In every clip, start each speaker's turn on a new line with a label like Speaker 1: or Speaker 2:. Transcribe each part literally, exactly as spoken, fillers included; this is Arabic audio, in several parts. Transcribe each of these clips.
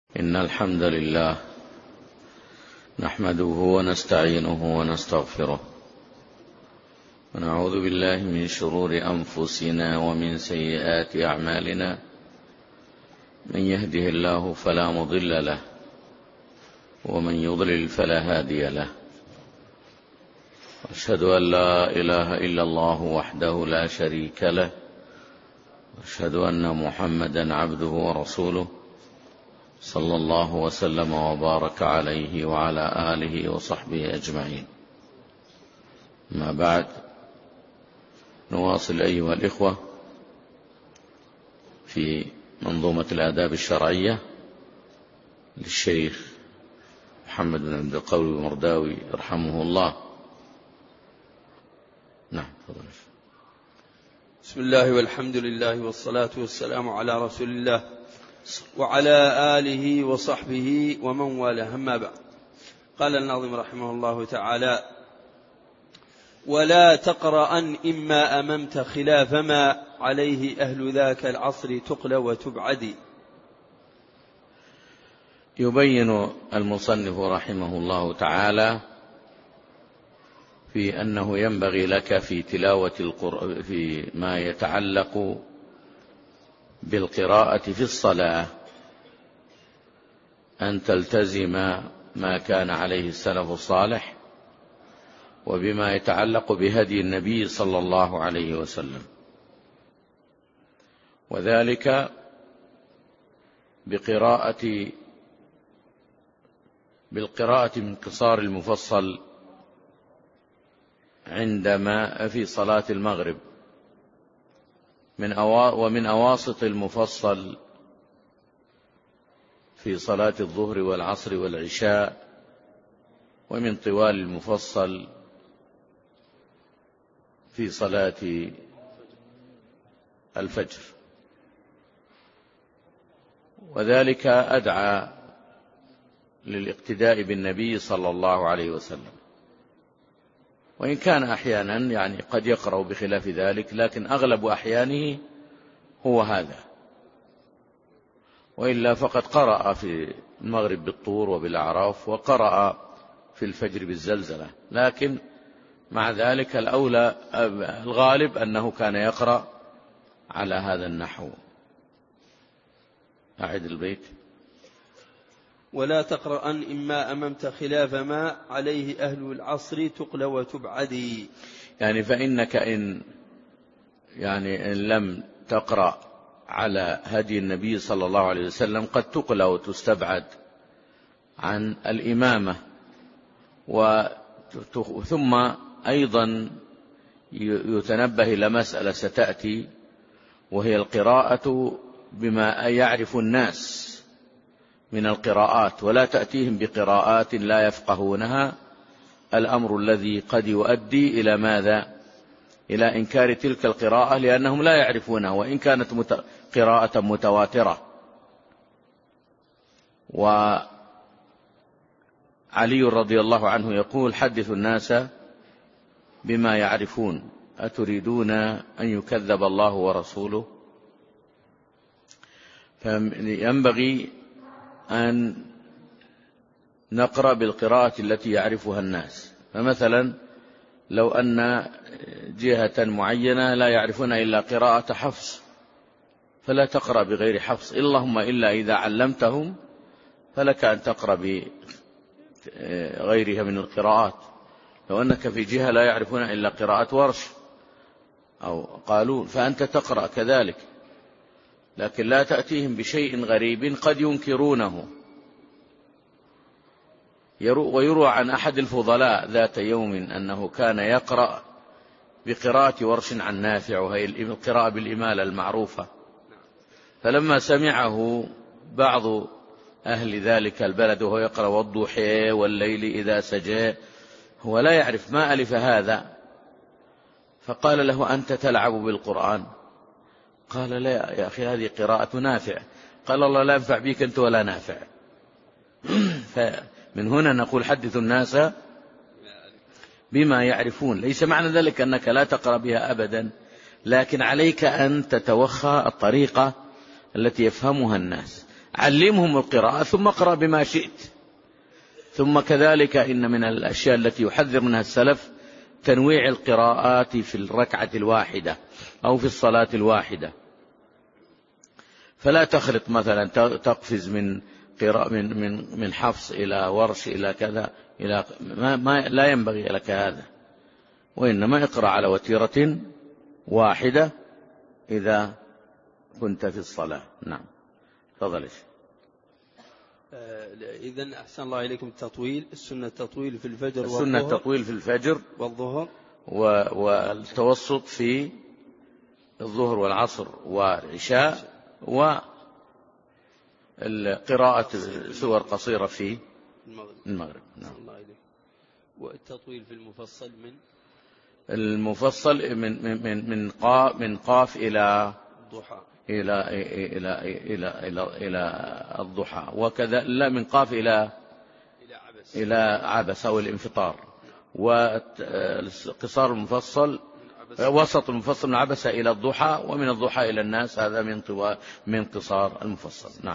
Speaker 1: إن الحمد لله نحمده ونستعينه ونستغفره ونعوذ بالله من شرور أنفسنا ومن سيئات أعمالنا. من يهده الله فلا مضل له ومن يضلل فلا هادي له. أشهد أن لا إله إلا الله وحده لا شريك له وأشهد أن محمدا عبده ورسوله صلى الله وسلم وبارك عليه وعلى آله وصحبه أجمعين. ما بعد، نواصل أيها الإخوة في منظومة الآداب الشرعية للشيخ محمد بن عبد القوي المرداوي رحمه الله. نعم، تفضل.
Speaker 2: بسم الله والحمد لله والصلاة والسلام على رسول الله وعلى آله وصحبه ومن والاه، أما بعد. قال الناظم رحمه الله تعالى: ولا تقرأن إما أممت خلاف ما عليه أهل ذاك العصر تقل وتبعدي.
Speaker 1: يبين المصنف رحمه الله تعالى في أنه ينبغي لك في تلاوة القرآن في ما يتعلق بالقراءة في الصلاة أن تلتزم ما كان عليه السلف الصالح وبما يتعلق بهدي النبي صلى الله عليه وسلم، وذلك بقراءة بالقراءة من قصار المفصل عندما في صلاة المغرب، من أوا ومن أواسط المفصل في صلاة الظهر والعصر والعشاء، ومن طوال المفصل في صلاة الفجر. وذلك أدعى للاقتداء بالنبي صلى الله عليه وسلم، وإن كان أحيانا يعني قد يقرأ بخلاف ذلك، لكن أغلب أحيانه هو هذا، وإلا فقد قرأ في المغرب بالطور وبالأعراف، وقرأ في الفجر بالزلزلة، لكن مع ذلك الأولى الغالب أنه كان يقرأ على هذا النحو. أعد البيت:
Speaker 2: ولا تقرأن إما أممت خلاف ما عليه أهل العصر تقل وتبعدي.
Speaker 1: يعني فإنك إن يعني إن لم تقرأ على هدي النبي صلى الله عليه وسلم قد تقل وتستبعد عن الإمامة. ثم أيضا يتنبه إلى مسألة ستأتي، وهي القراءة بما يعرف الناس من القراءات، ولا تأتيهم بقراءات لا يفقهونها، الأمر الذي قد يؤدي إلى ماذا؟ إلى إنكار تلك القراءة، لأنهم لا يعرفونها وإن كانت مت... قراءة متواترة. وعلي رضي الله عنه يقول: حدث الناس بما يعرفون أتريدون أن يكذب الله ورسوله؟ فينبغي أن نقرأ بالقراءة التي يعرفها الناس. فمثلا لو أن جهة معينة لا يعرفون إلا قراءة حفص، فلا تقرأ بغير حفص، اللهم إلا إذا علمتهم فلك أن تقرأ بغيرها من القراءات. لو أنك في جهة لا يعرفون إلا قراءة ورش أو قالون فأنت تقرأ كذلك، لكن لا تأتيهم بشيء غريب قد ينكرونه. ويروى عن أحد الفضلاء ذات يوم أنه كان يقرأ بقراءة ورش عن نافع، وهي القراءة بالإمالة المعروفة، فلما سمعه بعض أهل ذلك البلد وهو يقرأ والضحى والليل إذا سجى، هو لا يعرف ما ألف هذا، فقال له: أنت تلعب بالقرآن؟ قال: لا يا أخي، هذه قراءة نافع. قال: الله لا ينفع بك أنت ولا نافع. فمن هنا نقول: حدث الناس بما يعرفون. ليس معنى ذلك أنك لا تقرأ بها أبدا، لكن عليك أن تتوخى الطريقة التي يفهمها الناس. علمهم القراءة ثم اقرأ بما شئت. ثم كذلك إن من الأشياء التي يحذر منها السلف تنويع القراءات في الركعة الواحدة أو في الصلاة الواحدة، فلا تخلط مثلا تقفز من قراءة من من من حفص إلى ورش إلى كذا إلى ما, ما لا ينبغي لك هذا، وإنما اقرأ على وتيرة واحدة إذا كنت في الصلاة. نعم تفضل.
Speaker 2: إذن أحسن الله إليكم التطويل، السنة التطويل في الفجر والظهر،
Speaker 1: السنة التطويل في الفجر
Speaker 2: والظهر،
Speaker 1: والتوسط في الظهر والعصر والعشاء، وقراءة سور قصيرة في
Speaker 2: المغرب,
Speaker 1: المغرب. نعم.
Speaker 2: والتطويل في المفصل من
Speaker 1: المفصل من من من من قاف من قاف إلى
Speaker 2: الضحى
Speaker 1: إلى إلى إلى إلى إلى الضحى، وكذا لا من قاف إلى
Speaker 2: إلى عبس
Speaker 1: إلى عبس أو الانفطار. وقصار المفصل وسط المفصل من عبس إلى الضحى، ومن الضحى إلى الناس، هذا من طوال من قصار المفصل. نعم.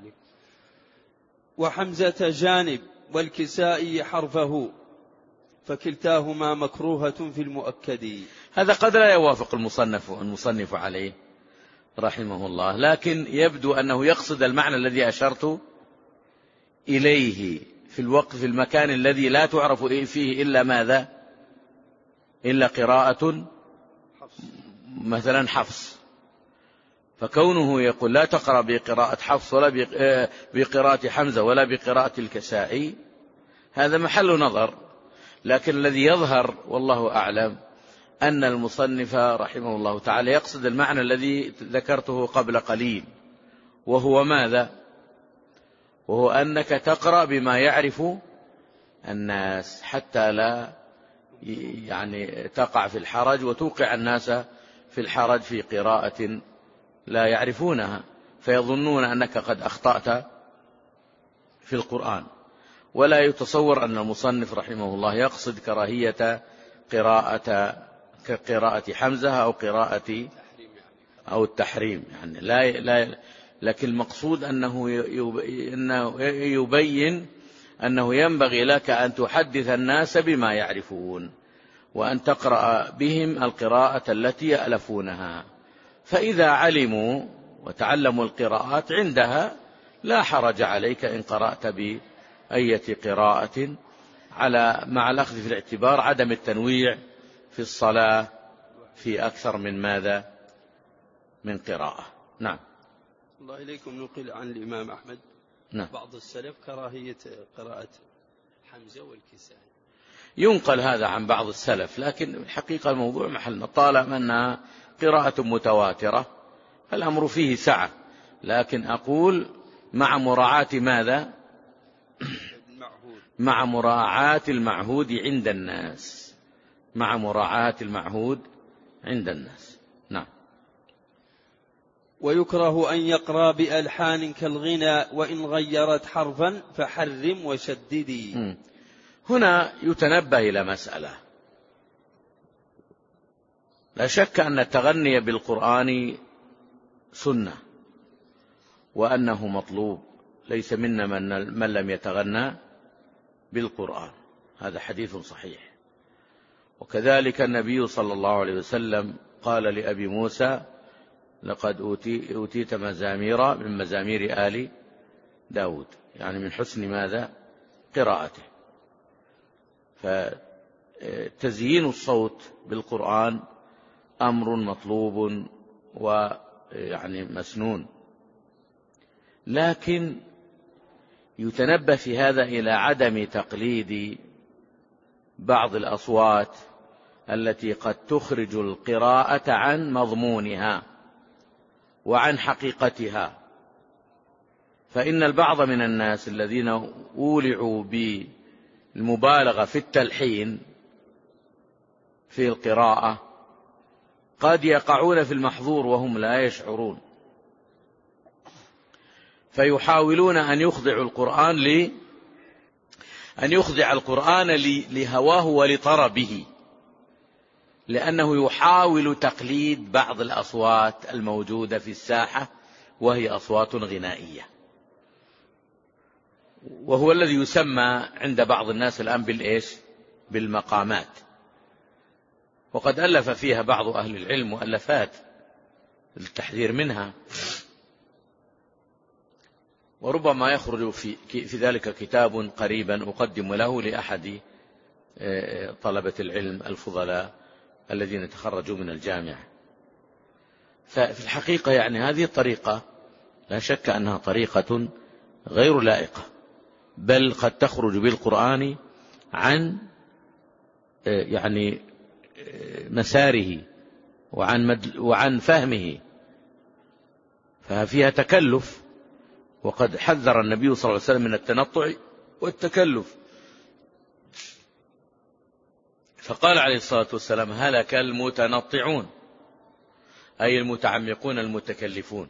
Speaker 2: وحمزة جانب والكسائي حرفه فكلتاهما مكروهة في المؤكد.
Speaker 1: هذا قد لا يوافق المصنف المصنف عليه رحمه الله، لكن يبدو أنه يقصد المعنى الذي أشرت إليه في الوقت في المكان الذي لا تعرف فيه إلا ماذا؟ إلا قراءة مثلا حفص، فكونه يقول لا تقرأ بقراءة حفص ولا بقراءة حمزة ولا بقراءة الكسائي هذا محل نظر، لكن الذي يظهر والله أعلم أن المصنف رحمه الله تعالى يقصد المعنى الذي ذكرته قبل قليل، وهو ماذا؟ وهو أنك تقرأ بما يعرف الناس حتى لا يعني تقع في الحرج وتوقع الناس في الحرج في قراءة لا يعرفونها فيظنون أنك قد أخطأت في القرآن. ولا يتصور أن المصنف رحمه الله يقصد كراهية قراءة كقراءة حمزة أو قراءة أو التحريم، يعني لا لا لكن المقصود أنه يبين أنه ينبغي لك أن تحدث الناس بما يعرفون وأن تقرأ بهم القراءة التي يألفونها، فإذا علموا وتعلموا القراءات عندها لا حرج عليك إن قرأت بأية قراءة، على مع الأخذ في الاعتبار عدم التنويع في الصلاة في أكثر من ماذا من قراءة. نعم.
Speaker 2: الله إليكم. نقل عن الإمام أحمد
Speaker 1: نعم.
Speaker 2: بعض السلف كراهية قراءة حمزة والكسائي،
Speaker 1: ينقل هذا عن بعض السلف، لكن الحقيقة الموضوع محلنا طالما أنها قراءة متواترة الأمر فيه سعة، لكن أقول مع مراعاة ماذا؟ مع مراعاة المعهود عند الناس، مع مراعاة المعهود عند الناس. نعم.
Speaker 2: ويكره أن يقرأ بألحان كالغنى وإن غيرت حرفا فحرم وشددي.
Speaker 1: هنا يتنبه إلى مسألة، لا شك أن التغني بالقرآن سنة وأنه مطلوب، ليس منا من, من لم يتغنى بالقرآن، هذا حديث صحيح. وكذلك النبي صلى الله عليه وسلم قال لأبي موسى لقد أوتي أوتيت مزامير من مزامير آل داود، يعني من حسن ماذا؟ قراءته. فتزيين الصوت بالقرآن أمر مطلوب ويعني مسنون، لكن يتنبه في هذا إلى عدم تقليد بعض الأصوات التي قد تخرج القراءة عن مضمونها وعن حقيقتها، فإن البعض من الناس الذين أولعوا بالمبالغة في التلحين في القراءة قد يقعون في المحظور وهم لا يشعرون، فيحاولون أن يخضعوا القرآن ل أن يخضع القرآن لهواه ولطربه، لأنه يحاول تقليد بعض الأصوات الموجودة في الساحة وهي أصوات غنائية. وهو الذي يسمى عند بعض الناس الآن بالإيش؟ بالمقامات. وقد ألف فيها بعض أهل العلم مؤلفات للتحذير منها، وربما يخرج في, في ذلك كتاب قريبا أقدم له لأحد طلبة العلم الفضلاء الذين تخرجوا من الجامعة. ففي الحقيقة يعني هذه الطريقة لا شك أنها طريقة غير لائقة، بل قد تخرج بالقرآن عن يعني مساره وعن, مد وعن فهمه، ففيها تكلف. وقد حذر النبي صلى الله عليه وسلم من التنطع والتكلف، فقال عليه الصلاة والسلام: هلك المتنطعون، أي المتعمقون المتكلفون.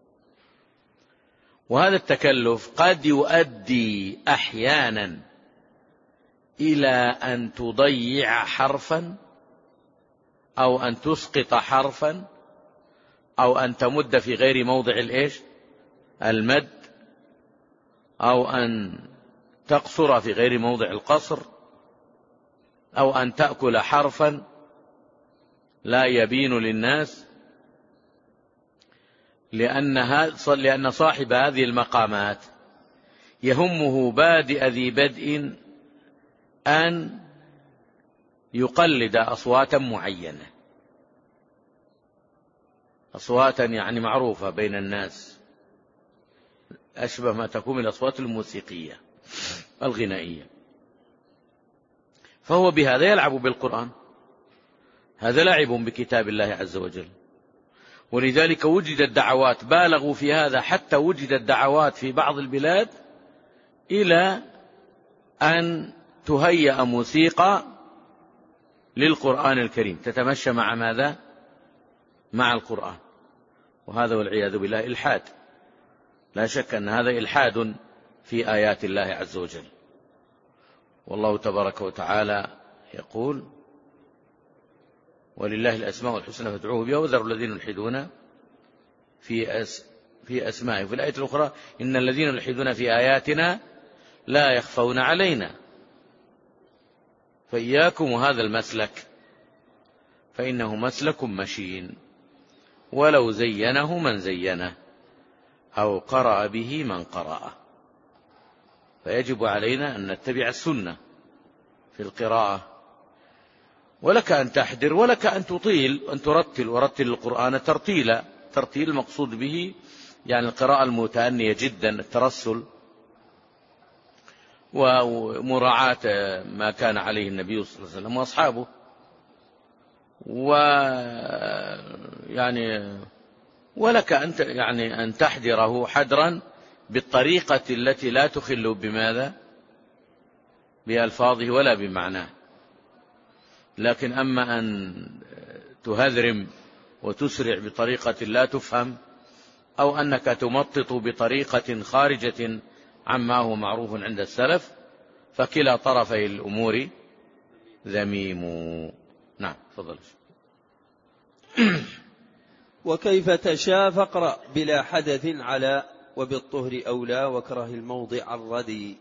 Speaker 1: وهذا التكلف قد يؤدي أحيانا إلى أن تضيع حرفا، أو أن تسقط حرفا، أو أن تمد في غير موضع الإيش؟ المد، أو أن تقصر في غير موضع القصر، أو أن تأكل حرفا لا يبين للناس، لأن صاحب هذه المقامات يهمه بادئ ذي بدء أن يقلد أصواتا معينة، أصواتا يعني معروفة بين الناس، أشبه ما تكون الأصوات الموسيقية الغنائية، فهو بهذا يلعب بالقرآن. هذا لعب بكتاب الله عز وجل. ولذلك وجدت دعوات بالغوا في هذا، حتى وجدت دعوات في بعض البلاد إلى أن تهيأ موسيقى للقرآن الكريم تتمشى مع ماذا؟ مع القرآن. وهذا والعياذ بالله إلحاد، لا شك أن هذا إلحاد في آيات الله عز وجل. والله تبارك وتعالى يقول: ولله الأسماء الحسنى فادعوه بها وذروا الذين يلحدون في أس في أسمائه. في الآية الأخرى: إن الذين يلحدون في آياتنا لا يخفون علينا. فإياكم وهذا المسلك، فإنه مسلك مشين، ولو زينه من زينه أو قرأ به من قرأه. فيجب علينا أن نتبع السنة في القراءة. ولك أن تحدر، ولك أن تطيل، أن ترتل، ورتل القرآن ترتيلا. ترتيل المقصود به يعني القراءة المتأنية جدا، الترسل، ومراعاة ما كان عليه النبي صلى الله عليه وسلم وأصحابه. ويعني ولك أن يعني أن تحدره حدرا بالطريقة التي لا تخل بماذا؟ بألفاظه ولا بمعناه. لكن أما أن تهذرم وتسرع بطريقة لا تفهم، أو أنك تمطط بطريقة خارجة عما هو معروف عند السلف، فكلا طرفي الأمور ذميم. نعم، تفضل.
Speaker 2: وكيف تشاء فاقرأ بلا حدث على وبالطهر أولى وكره الموضع الردي.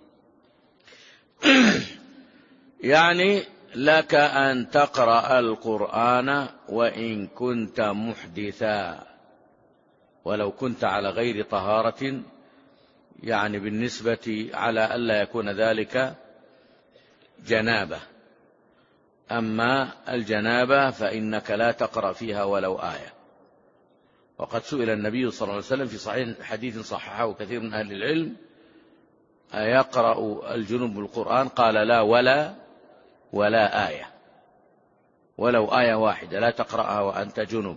Speaker 1: يعني لك أن تقرأ القرآن وإن كنت محدثا، ولو كنت على غير طهارة، يعني بالنسبة على ألا يكون ذلك جنابة. أما الجنابة فإنك لا تقرأ فيها ولو آية. وقد سئل النبي صلى الله عليه وسلم في صحيح حديث صححه كثير من أهل العلم: أيقرأ الجنوب القرآن؟ قال: لا، ولا ولا آية، ولو آية واحدة لا تقرأها وأنت جنوب.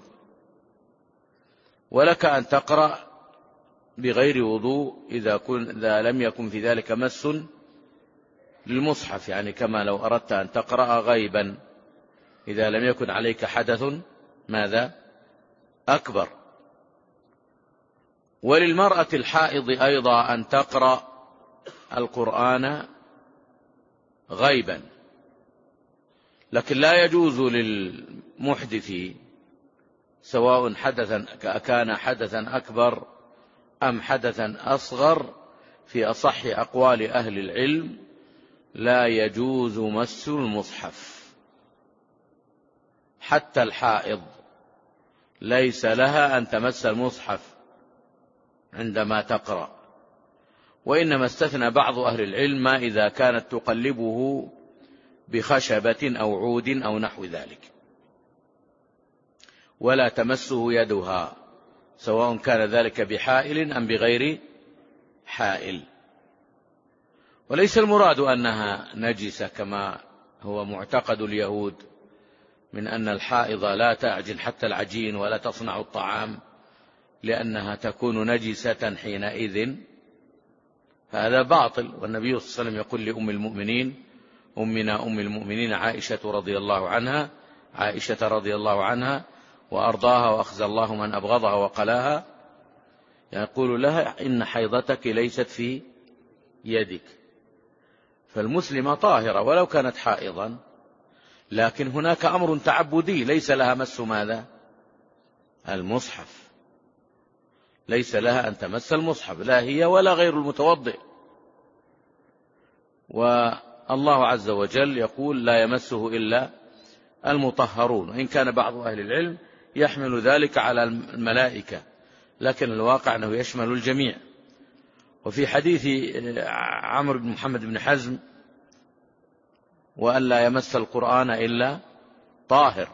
Speaker 1: ولك أن تقرأ بغير وضوء إذا, كن إذا لم يكن في ذلك مس للمصحف، يعني كما لو أردت أن تقرأ غيبا إذا لم يكن عليك حدث ماذا؟ أكبر. وللمرأة الحائض أيضا أن تقرأ القرآن غيبا، لكن لا يجوز للمحدث سواء حدثا كان حدثا أكبر أم حدثا أصغر في أصح أقوال أهل العلم لا يجوز مس المصحف، حتى الحائض ليس لها أن تمس المصحف عندما تقرأ، وإنما استثنى بعض أهل العلم ما إذا كانت تقلبه بخشبة أو عود أو نحو ذلك، ولا تمسه يدها، سواء كان ذلك بحائل أم بغير حائل. وليس المراد أنها نجسة كما هو معتقد اليهود من أن الحائض لا تعجن حتى العجين ولا تصنع الطعام لأنها تكون نجسة حينئذ، فهذا باطل. والنبي صلى الله عليه وسلم يقول لأم المؤمنين أمنا أم المؤمنين عائشة رضي الله عنها عائشة رضي الله عنها وأرضاها وأخزى الله من أبغضها وقلاها، يقول لها إن حيضتك ليست في يدك. فالمسلمة طاهرة ولو كانت حائضا، لكن هناك أمر تعبدي ليس لها مس ماذا؟ المصحف، ليس لها أن تمس المصحف، لا هي ولا غير المتوضئ. والله عز وجل يقول لا يمسه إلا المطهرون، وإن كان بعض أهل العلم يحمل ذلك على الملائكة، لكن الواقع أنه يشمل الجميع. وفي حديث عمرو بن محمد بن حزم وأن لا يمس القرآن إلا طاهر،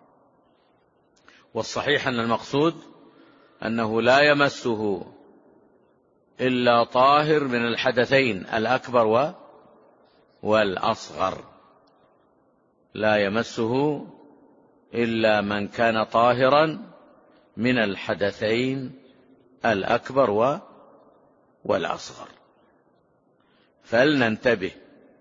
Speaker 1: والصحيح أن المقصود أنه لا يمسه إلا طاهر من الحدثين الأكبر والأصغر، لا يمسه إلا من كان طاهرا من الحدثين الأكبر والأصغر. فلننتبه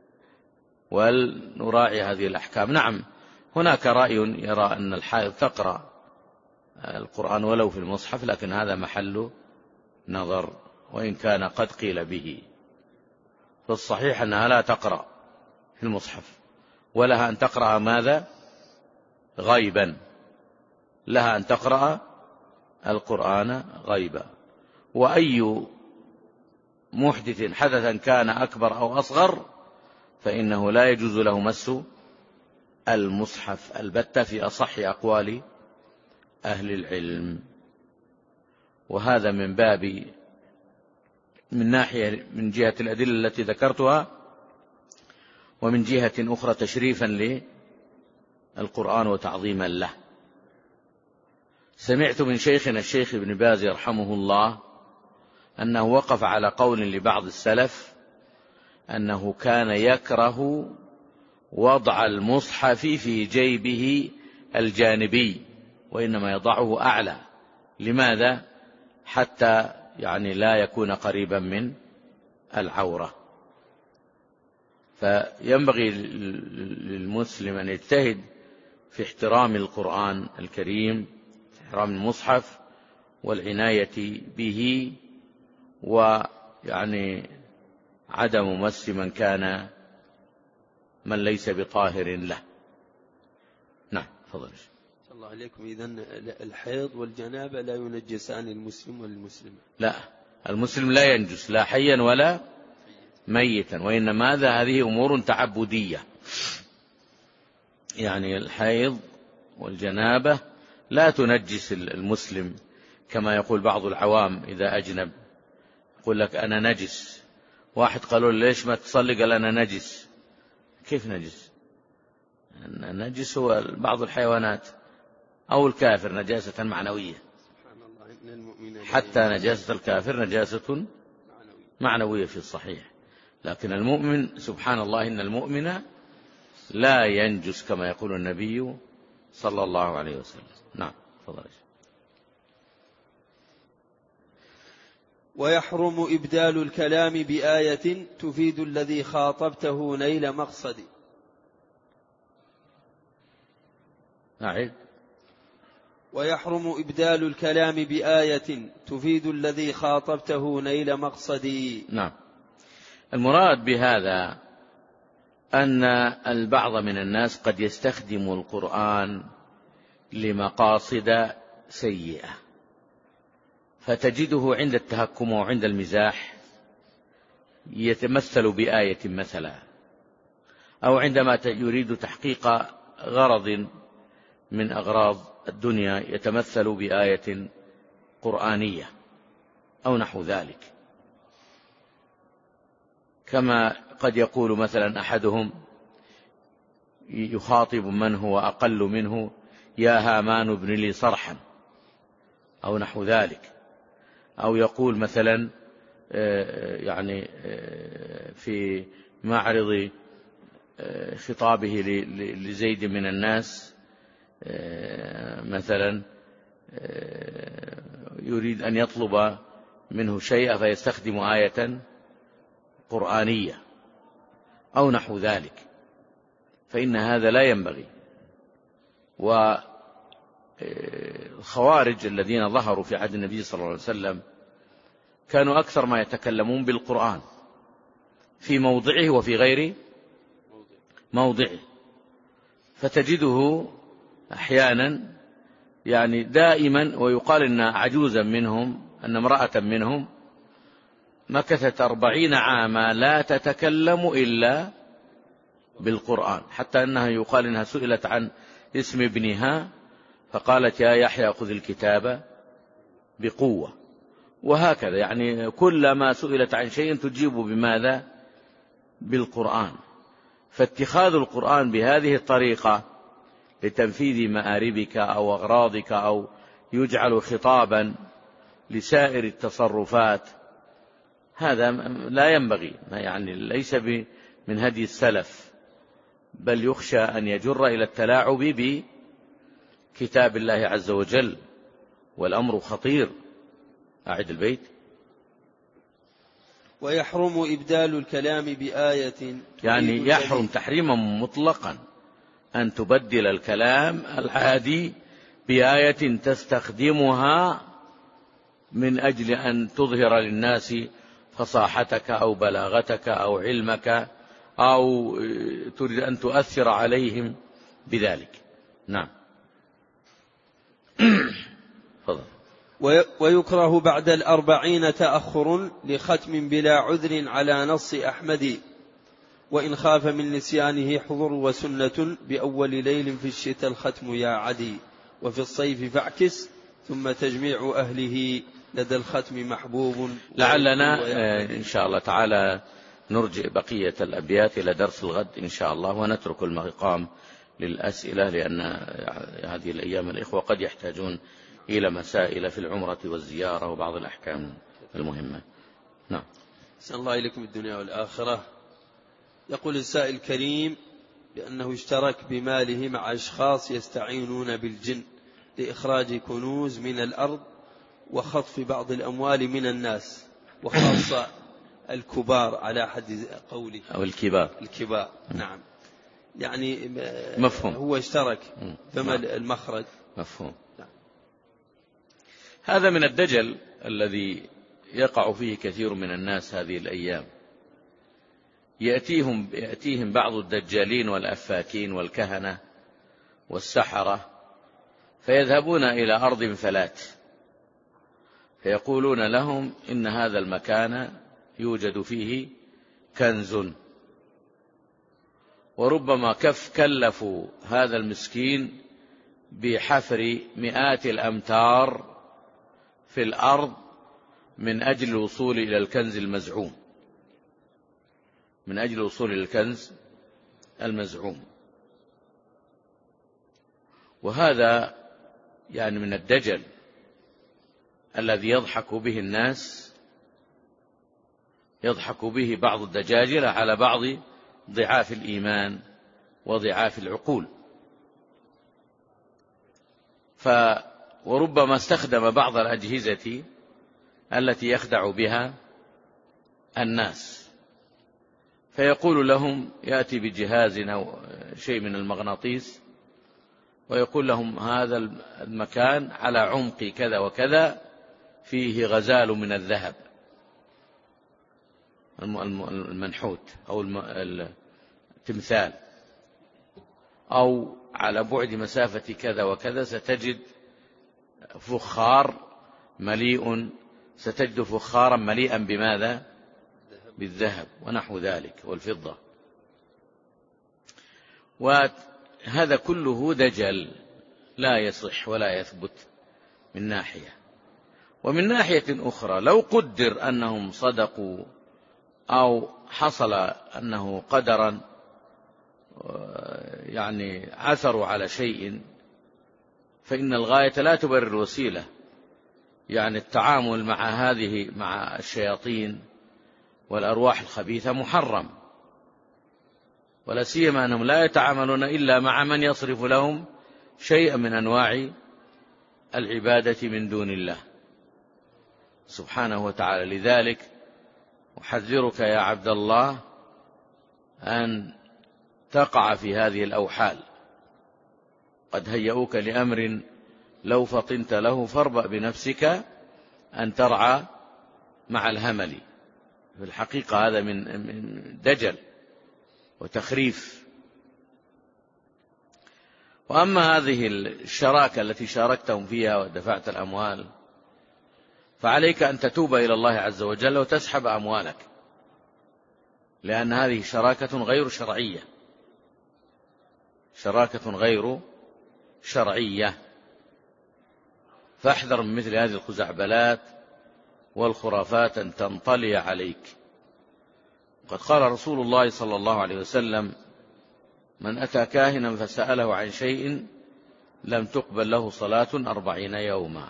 Speaker 1: ولنراعي هذه الأحكام. نعم، هناك رأي يرى أن الحائض تقرأ القرآن ولو في المصحف، لكن هذا محل نظر وإن كان قد قيل به. فالصحيح أنها لا تقرأ في المصحف، ولها أن تقرأ ماذا؟ غيبا، لها أن تقرأ القرآن غيبا. وأي محدث حدثا كان أكبر أو أصغر فإنه لا يجوز له مس المصحف البتة في أصح أقوال أهل العلم. وهذا من باب من ناحية من جهة الأدلة التي ذكرتها، ومن جهة أخرى تشريفا للقرآن وتعظيما له. سمعت من شيخنا الشيخ ابن باز يرحمه الله أنه وقف على قول لبعض السلف أنه كان يكره وضع المصحف في جيبه الجانبي، وإنما يضعه أعلى. لماذا؟ حتى يعني لا يكون قريبا من العورة. فينبغي للمسلم أن يجتهد في احترام القرآن الكريم، احترام المصحف والعناية به، ويعني عدم مس من كان من ليس بطاهر له. نعم، تفضل.
Speaker 2: الله عليكم. إذن الحيض والجنابة لا ينجسان المسلم والمسلمة؟
Speaker 1: لا، المسلم لا ينجس لا حيا ولا ميتا، وإنما هذه أمور تعبدية. يعني الحيض والجنابة لا تنجس المسلم كما يقول بعض العوام إذا أجنب يقول لك أنا نجس. واحد قالوا ليش ما تصلي؟ قال أنا نجس. كيف نجس؟ النجس هو بعض الحيوانات أو الكافر نجاسة معنوية، حتى نجاسة الكافر نجاسة معنوية في الصحيح. لكن المؤمن سبحان الله إن المؤمن لا ينجس كما يقول النبي صلى الله عليه وسلم. نعم، تفضل.
Speaker 2: ويحرم إبدال الكلام بآية تفيد الذي خاطبته نيل مقصد.
Speaker 1: أعيد.
Speaker 2: ويحرم إبدال الكلام بآية تفيد الذي خاطبته نيل مقصدي.
Speaker 1: نعم، المراد بهذا أن البعض من الناس قد يستخدم القرآن لمقاصد سيئة، فتجده عند التهكم وعند المزاح يتمثل بآية مثلا، أو عندما يريد تحقيق غرض من أغراض الدنيا يتمثل بآية قرآنية أو نحو ذلك. كما قد يقول مثلا أحدهم يخاطب من هو أقل منه: يا هامان ابن لي صرحا، أو نحو ذلك. أو يقول مثلا يعني في معرض خطابه لزيد من الناس مثلا يريد أن يطلب منه شيئا فيستخدم آية قرآنية أو نحو ذلك، فإن هذا لا ينبغي. والخوارج الذين ظهروا في عهد النبي صلى الله عليه وسلم كانوا أكثر ما يتكلمون بالقرآن في موضعه وفي غير موضعه، فتجده أحيانا يعني دائما، ويقال إن عجوزا منهم، أن امرأة منهم مكثت أربعين عاما لا تتكلم إلا بالقرآن، حتى أنها يقال إنها سئلت عن اسم ابنها فقالت: يا يحيى خذ الكتاب بقوة. وهكذا يعني كلما سئلت عن شيء تجيب بماذا؟ بالقرآن. فاتخاذ القرآن بهذه الطريقة لتنفيذ مآربك أو أغراضك، أو يجعل خطابا لسائر التصرفات، هذا لا ينبغي، يعني ليس من هدي السلف، بل يخشى أن يجر إلى التلاعب بكتاب الله عز وجل، والأمر خطير. أعد البيت.
Speaker 2: ويحرم إبدال الكلام بآية،
Speaker 1: يعني يحرم تحريما مطلقا أن تبدل الكلام العادي بآية تستخدمها من أجل أن تظهر للناس فصاحتك أو بلاغتك أو علمك، أو تريد أن تؤثر عليهم بذلك. نعم. فضل.
Speaker 2: ويكره بعد الأربعين تأخر لختم بلا عذر على نص أحمد، وإن خاف من نسيانه حضر، وسنة بأول ليل في الشتاء الختم يا عدي، وفي الصيف فاعكس ثم تجميع أهله لدى الختم محبوب.
Speaker 1: لعلنا إن شاء الله تعالى نرجع بقية الأبيات إلى درس الغد إن شاء الله، ونترك المقام للأسئلة، لأن هذه الأيام الإخوة قد يحتاجون إلى مسائل في العمرة والزيارة وبعض الأحكام المهمة. نعم.
Speaker 2: أحسن الله إليكم الدنيا والآخرة. يقول السائل الكريم بأنه اشترك بماله مع أشخاص يستعينون بالجن لإخراج كنوز من الأرض وخطف بعض الأموال من الناس، وخاصة الكبار على حد قوله،
Speaker 1: أو الكبار
Speaker 2: الكبار. نعم. يعني
Speaker 1: مفهوم.
Speaker 2: هو اشترك، فما
Speaker 1: نعم.
Speaker 2: المخرج؟
Speaker 1: مفهوم.
Speaker 2: نعم.
Speaker 1: هذا من الدجل الذي يقع فيه كثير من الناس هذه الأيام. يأتيهم, يأتيهم بعض الدجالين والأفاكين والكهنة والسحرة، فيذهبون إلى أرض فلات، فيقولون لهم إن هذا المكان يوجد فيه كنز، وربما كف كلفوا هذا المسكين بحفر مئات الأمتار في الأرض من أجل الوصول إلى الكنز المزعوم، من أجل الوصول إلى الكنز المزعوم. وهذا يعني من الدجل الذي يضحك به الناس، يضحك به بعض الدجاجلة على بعض ضعاف الإيمان وضعاف العقول. ف وربما استخدم بعض الأجهزة التي يخدع بها الناس، فيقول لهم، يأتي بجهاز أو شيء من المغناطيس ويقول لهم هذا المكان على عمق كذا وكذا فيه غزال من الذهب المنحوت أو التمثال، أو على بعد مسافة كذا وكذا ستجد فخار مليء ستجد فخارا مليئا بماذا؟ بالذهب ونحو ذلك والفضة. وهذا كله دجل لا يصح ولا يثبت من ناحية. ومن ناحية أخرى لو قدر أنهم صدقوا أو حصل أنه قدرا يعني عثروا على شيء، فإن الغاية لا تبرر الوسيلة. يعني التعامل مع هذه مع الشياطين والأرواح الخبيثة محرم، ولا سيما أنهم لا يتعاملون إلا مع من يصرف لهم شيئا من أنواع العبادة من دون الله سبحانه وتعالى. لذلك أحذرك يا عبد الله أن تقع في هذه الأوحال. قد هيئوك لأمر لو فطنت له فاربأ بنفسك أن ترعى مع الهمل. في الحقيقة هذا من دجل وتخريف. وأما هذه الشراكة التي شاركتهم فيها ودفعت الأموال، فعليك أن تتوب إلى الله عز وجل وتسحب أموالك، لأن هذه شراكة غير شرعية، شراكة غير شرعية. فاحذر من مثل هذه الخزعبلات والخرافات أن تنطلي عليك. قد قال رسول الله صلى الله عليه وسلم: من أتى كاهنا فسأله عن شيء لم تقبل له صلاة أربعين يوما.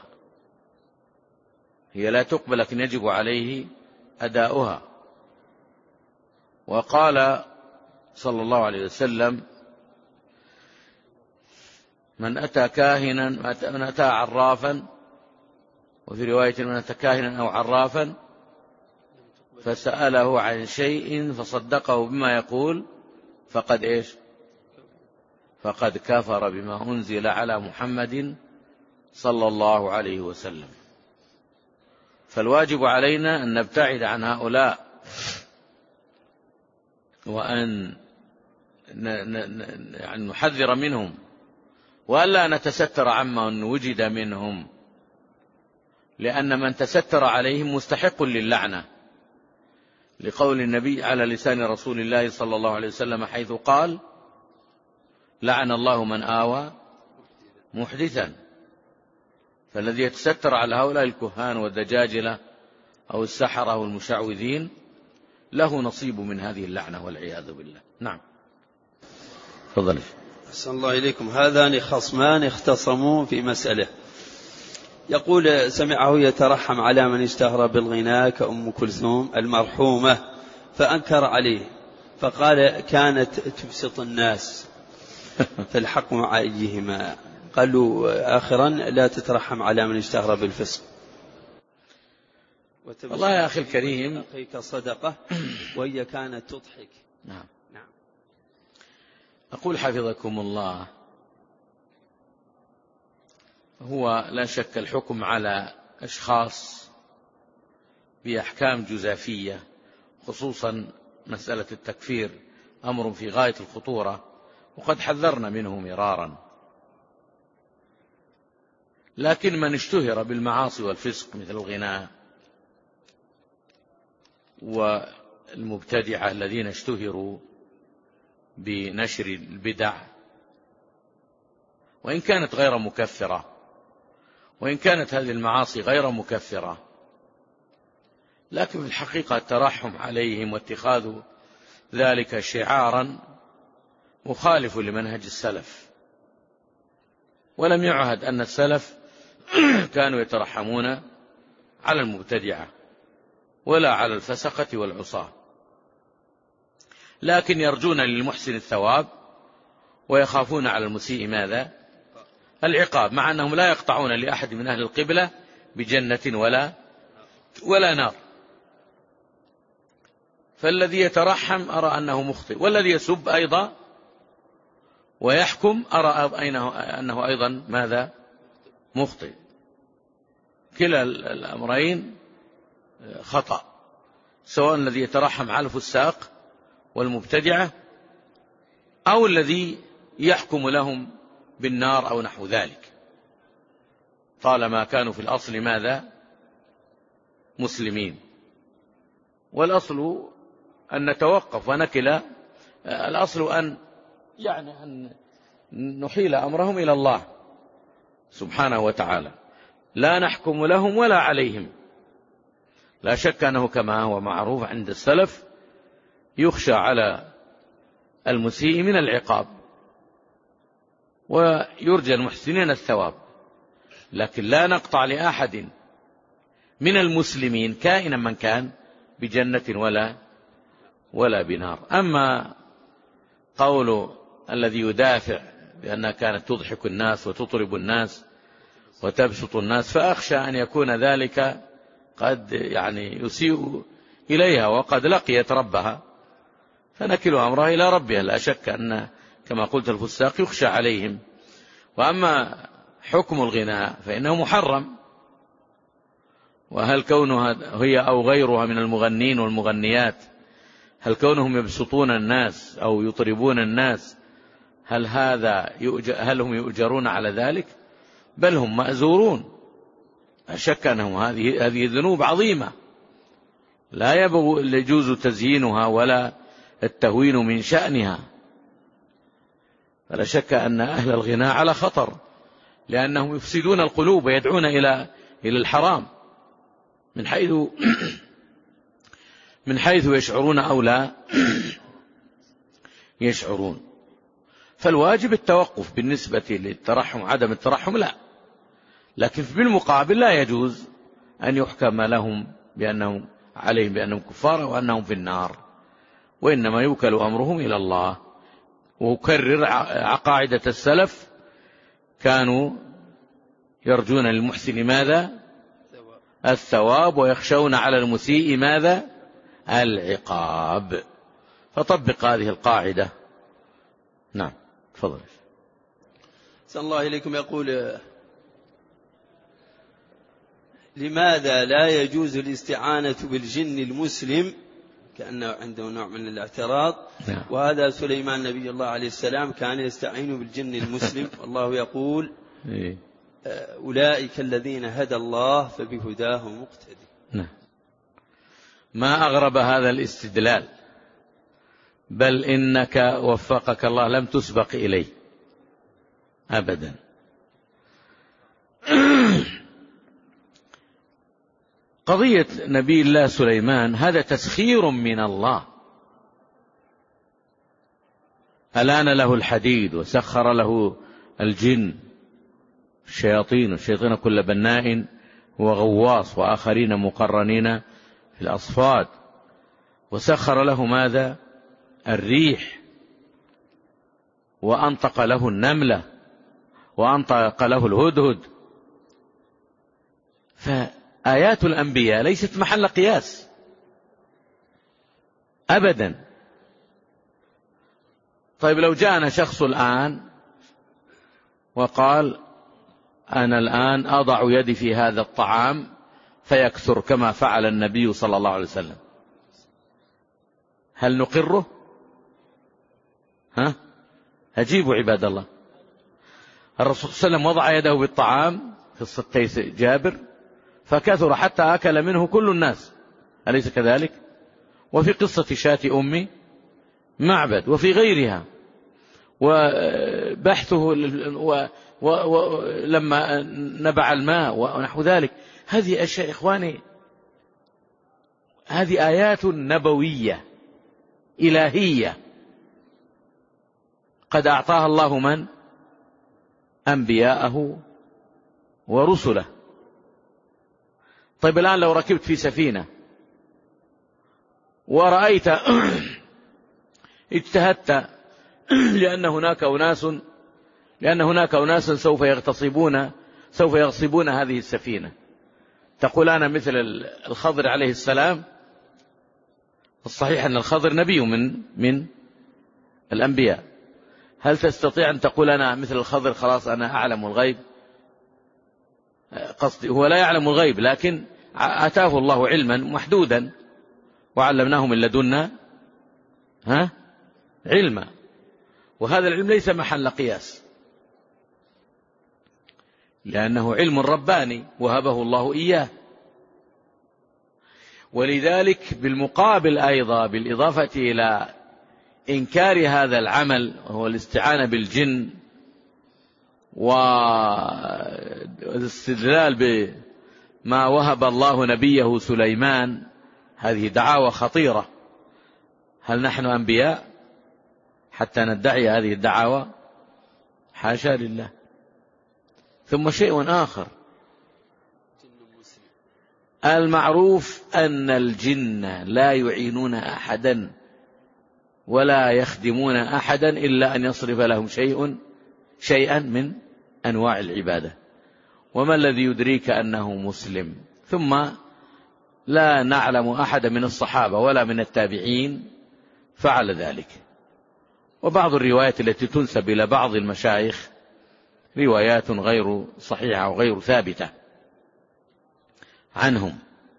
Speaker 1: هي لا تقبل لكن يجب عليه أداؤها. وقال صلى الله عليه وسلم: من أتى كاهنا من أتى عرافا، وفي رواية من أتى كاهنا أو عرافا فسأله عن شيء فصدقه بما يقول فقد إيش فقد كفر بما أنزل على محمد صلى الله عليه وسلم. فالواجب علينا أن نبتعد عن هؤلاء، وأن يعني نحذر منهم، وألا نتستر عمن وجد منهم، لأن من تستر عليهم مستحق للعنة، لقول النبي على لسان رسول الله صلى الله عليه وسلم حيث قال: لعن الله من آوى محدثا. فالذي يتستر على هؤلاء الكهان والدجاجلة أو السحرة أو المشعوذين له نصيب من هذه اللعنة والعياذ بالله. نعم، تفضل.
Speaker 2: أحسن الله إليكم. هذان خصمان اختصموا في مسألة. يقول سمعه يترحم على من اشتهر بالغناء كأم كلثوم المرحومة فأنكر عليه، فقال: كانت تبسط الناس، فالحق مع أيهما؟ قالوا آخرا: لا تترحم على من اشتهر بالفسق.
Speaker 1: والله يا أخي الكريم،
Speaker 2: أخيك صدقة وهي كانت تضحك.
Speaker 1: نعم.
Speaker 2: نعم.
Speaker 1: أقول حفظكم الله، هو لا شك الحكم على أشخاص بأحكام جزافية، خصوصا مسألة التكفير، أمر في غاية الخطورة، وقد حذرنا منه مرارا. لكن من اشتهر بالمعاصي والفسق مثل الغناء والمبتدعة الذين اشتهروا بنشر البدع، وإن كانت غير مكفرة، وإن كانت هذه المعاصي غير مكفرة، لكن في الحقيقة الترحم عليهم واتخاذ ذلك شعارا مخالف لمنهج السلف. ولم يعهد أن السلف كانوا يترحمون على المبتدعة ولا على الفسقة والعصاة، لكن يرجون للمحسن الثواب ويخافون على المسيء ماذا؟ العقاب، مع أنهم لا يقطعون لأحد من أهل القبلة بجنة ولا ولا نار. فالذي يترحم أرى أنه مخطئ، والذي يسب أيضا ويحكم أرى أنه أيضا ماذا؟ مخطئ. كلا الأمرين خطأ، سواء الذي يترحم على الفساق والمبتدعة أو الذي يحكم لهم بالنار أو نحو ذلك، طالما كانوا في الأصل ماذا؟ مسلمين. والأصل أن نتوقف ونكل الأصل أن يعني أن نحيل أمرهم إلى الله سبحانه وتعالى، لا نحكم لهم ولا عليهم. لا شك أنه كما هو معروف عند السلف يخشى على المسيء من العقاب ويرجى المحسنين الثواب، لكن لا نقطع لأحد من المسلمين كائنا من كان بجنة ولا ولا بنار. أما قول الذي يدافع بأنها كانت تضحك الناس وتطرب الناس وتبسط الناس، فأخشى أن يكون ذلك قد يعني يسيء إليها وقد لقيت ربها، فنكل أمرها إلى ربها. لا شك أن كما قلت الفساق يخشى عليهم. وأما حكم الغناء فإنه محرم، وهل كونها هي أو غيرها من المغنين والمغنيات، هل كونهم يبسطون الناس أو يطربون الناس هل هذا هل هم يؤجرون على ذلك؟ بل هم مأزورون. لا شك أنهم هذه هذه ذنوب عظيمة لا يجوز تزيينها ولا التهوين من شأنها. فلا شك أن أهل الغناء على خطر، لأنهم يفسدون القلوب ويدعون إلى إلى الحرام من حيث من حيث يشعرون أو لا يشعرون. فالواجب التوقف بالنسبة للترحم، عدم الترحم لا، لكن بالمقابل لا يجوز أن يحكم لهم بأنهم عليهم بأنهم كفار وأنهم في النار، وإنما يوكل أمرهم إلى الله. وأكرر عقائد السلف كانوا يرجون للمحسن ماذا؟ الثواب، ويخشون على المسيء ماذا؟ العقاب. فطبق هذه القاعدة. نعم تفضل.
Speaker 2: صلى الله إليكم. يقول: لماذا لا يجوز الاستعانة بالجن المسلم؟ كأنه عنده نوع من الاعتراض.
Speaker 1: نعم.
Speaker 2: وهذا سليمان نبي الله عليه السلام كان يستعين بالجن المسلم، والله يقول:
Speaker 1: إيه؟
Speaker 2: أولئك الذين هدى الله فبهداه مقتدي.
Speaker 1: نعم. ما أغرب هذا الاستدلال، بل إنك وفقك الله لم تسبق إليه أبدا. قضية نبي الله سليمان هذا تسخير من الله، ألان له الحديد وسخر له الجن الشياطين الشياطين كل بناء وغواص وآخرين مقرنين في الأصفاد، وسخر له ماذا؟ الريح، وأنطق له النملة، وأنطق له الهدهد. فآيات الأنبياء ليست محل قياس أبدا. طيب لو جاءنا شخص الآن وقال: أنا الآن أضع يدي في هذا الطعام فيكثر كما فعل النبي صلى الله عليه وسلم، هل نقره؟ ها؟ أجيبوا عباد الله. الرسول صلى الله عليه وسلم وضع يده بالطعام في الصتيس جابر فكثر حتى أكل منه كل الناس، أليس كذلك؟ وفي قصة شاة أم معبد وفي غيرها، وبحثه ولما نبع الماء ونحو ذلك. هذه أشياء إخواني، هذه آيات نبوية إلهية قد أعطاها الله من؟ أنبياءه ورسله. طيب الآن لو ركبت في سفينة ورأيت اجتهدت لأن هناك أناس لأن هناك أناس سوف يغتصبون سوف يغصبون هذه السفينة، تقول أنا مثل الخضر عليه السلام؟ الصحيح أن الخضر نبي من من الأنبياء. هل تستطيع أن تقول أنا مثل الخضر خلاص أنا أعلم الغيب؟ قصدي هو لا يعلم الغيب، لكن آتاه الله علما محدودا وعلمناه من لدنا ها علما، وهذا العلم ليس محل قياس، لأنه علم رباني وهبه الله إياه. ولذلك بالمقابل أيضا بالإضافة إلى إنكار هذا العمل وهو الاستعانة بالجن والاستدلال بما وهب الله نبيه سليمان، هذه دعاوى خطيرة. هل نحن أنبياء حتى ندعي هذه الدعاوى؟ حاشا لله. ثم شيء آخر، المعروف أن الجن لا يعينون أحدا ولا يخدمون أحدا إلا أن يصرف لهم شيء شيئا من أنواع العبادة. وما الذي يدريك أنه مسلم؟ ثم لا نعلم أحد من الصحابة ولا من التابعين فعل ذلك. وبعض الروايات التي تنسب إلى بعض المشايخ روايات غير صحيحة وغير ثابتة عنهم.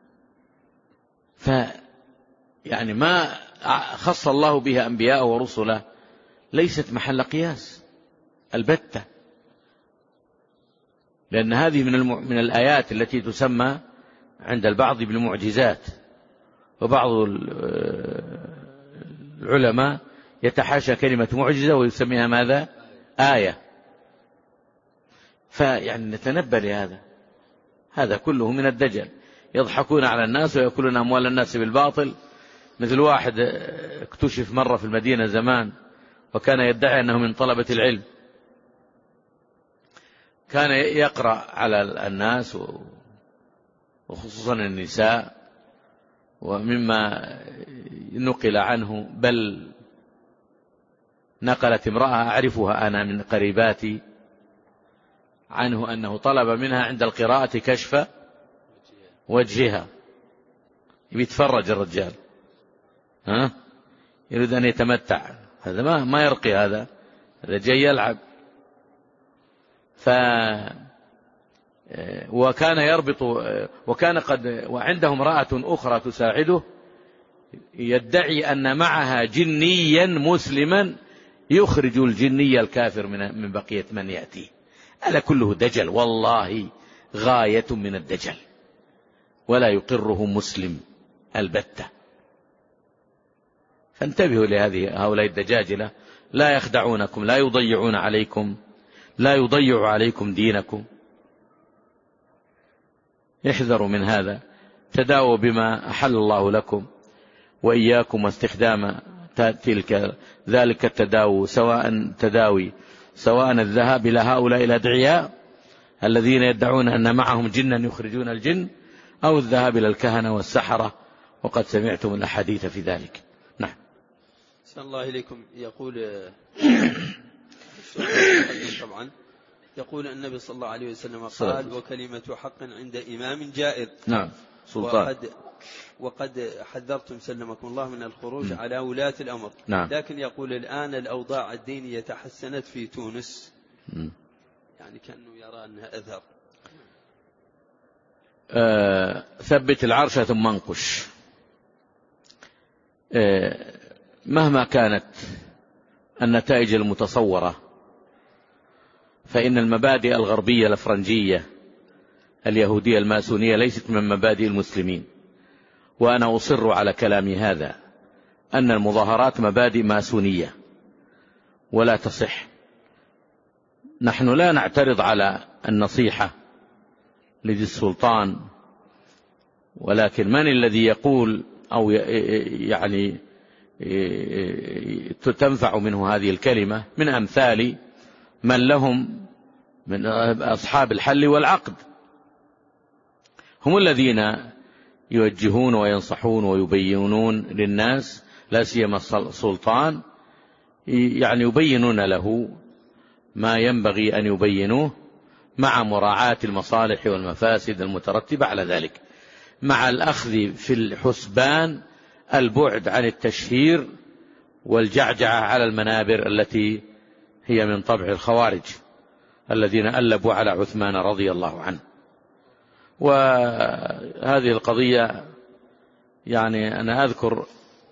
Speaker 1: ف يعني ما خص الله بها أنبياء ورسله ليست محل قياس البتة، لأن هذه من الم... من الآيات التي تسمى عند البعض بالمعجزات، وبعض العلماء يتحاشى كلمة معجزة ويسميها ماذا؟ آية. فيعني نتنبه لهذا، هذا كله من الدجل، يضحكون على الناس ويأكلون أموال الناس بالباطل. مثل واحد اكتشف مرة في المدينة زمان وكان يدعي أنه من طلبة العلم، كان يقرأ على الناس وخصوصا النساء، ومما نقل عنه بل نقلت امرأة أعرفها أنا من قريباتي عنه أنه طلب منها عند القراءة كشف وجهها، يتفرج الرجال، ها يريد أن يتمتع، هذا ما ما يرقي، هذا هذا جاي يلعب. ف وكان يربط، وكان قد وعنده امرأة أخرى تساعده يدعي أن معها جنيا مسلما يخرج الجني الكافر من من بقية من يأتي. هذا كله دجل، والله غاية من الدجل، ولا يقره مسلم البتة. فانتبهوا لهذه هؤلاء الدجاجلة، لا يخدعونكم، لا يضيعون عليكم، لا يضيع عليكم دينكم. احذروا من هذا، تداووا بما أحل الله لكم وإياكم، واستخدام تلك ذلك التداوي سواء تداوي سواء الذهاب إلى هؤلاء الأدعياء الذين يدعون أن معهم جنا يخرجون الجن، أو الذهاب إلى الكهنة والسحرة، وقد سمعتم الأحاديث في ذلك. نعم.
Speaker 2: أحسن الله إليكم. يقول طبعا يقول النبي صلى الله عليه وسلم قال: وكلمة حق عند إمام جائر.
Speaker 1: نعم سلطان.
Speaker 2: وقد, وقد حذرتم سلمكم الله من الخروج م. على ولاة الأمر.
Speaker 1: نعم.
Speaker 2: لكن يقول الآن الأوضاع الدينية تحسنت في تونس، م. يعني كأنه يرى أنها أثر.
Speaker 1: أه ثبت العرش ثم انقش. أه مهما كانت النتائج المتصورة، فإن المبادئ الغربية الأفرنجية اليهودية الماسونية ليست من مبادئ المسلمين، وأنا أصر على كلامي هذا، أن المظاهرات مبادئ ماسونية ولا تصح. نحن لا نعترض على النصيحة لذي السلطان، ولكن من الذي يقول أو يعني تنفع منه هذه الكلمة؟ من أمثال من لهم من أصحاب الحل والعقد، هم الذين يوجهون وينصحون ويبينون للناس، لا سيما السلطان، يعني يبينون له ما ينبغي أن يبينوه مع مراعاة المصالح والمفاسد المترتبة على ذلك، مع الأخذ في الحسبان البعد عن التشهير والجعجعة على المنابر التي هي من طبع الخوارج الذين ألبوا على عثمان رضي الله عنه. وهذه القضية يعني أنا أذكر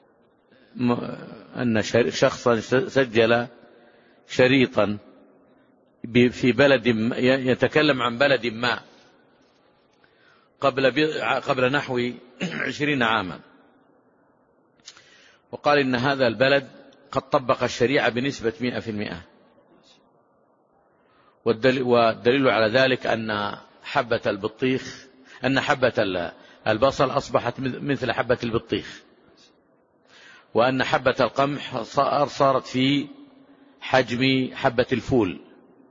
Speaker 1: أن شخصا سجل شريطا في بلد يتكلم عن بلد ما، قبل قبل نحو عشرين عاما، وقال إن هذا البلد قد طبق الشريعة بنسبة مئة في المئة، والدليل على ذلك أن حبة البطيخ أن حبة البصل أصبحت مثل حبة البطيخ، وأن حبة القمح صارت في حجم حبة الفول،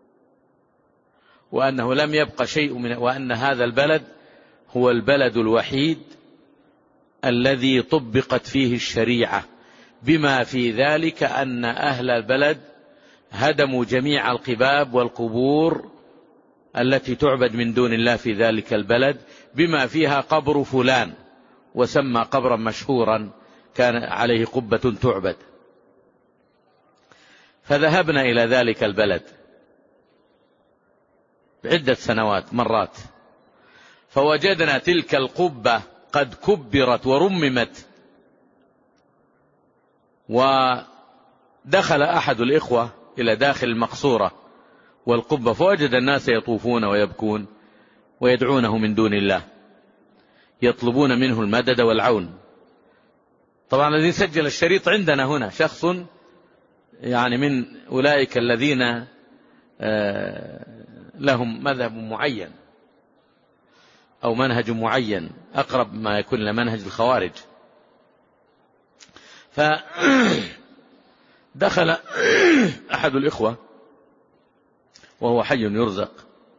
Speaker 1: وأنه لم يبقى شيء من، وأن هذا البلد هو البلد الوحيد الذي طبقت فيه الشريعة، بما في ذلك أن أهل البلد هدموا جميع القباب والقبور التي تعبد من دون الله في ذلك البلد، بما فيها قبر فلان، وسمى قبرا مشهورا كان عليه قبة تعبد. فذهبنا إلى ذلك البلد عدة سنوات مرات، فوجدنا تلك القبة قد كبرت ورممت. ودخل أحد الإخوة إلى داخل المقصورة والقبة، فوجد الناس يطوفون ويبكون ويدعونه من دون الله، يطلبون منه المدد والعون. طبعا الذي سجل الشريط عندنا هنا شخص يعني من أولئك الذين لهم مذهب معين أو منهج معين أقرب ما يكون لمنهج الخوارج. فدخل أحد الإخوة وهو حي يرزق،